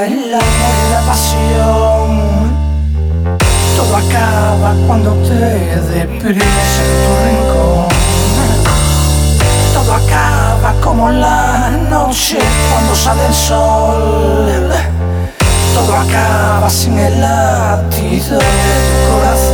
el amor y la pasión. Todo acaba cuando te deprimes en tu rincón. Todo acaba como la noche cuando sale el sol. Todo acaba sin el latido de tu corazón.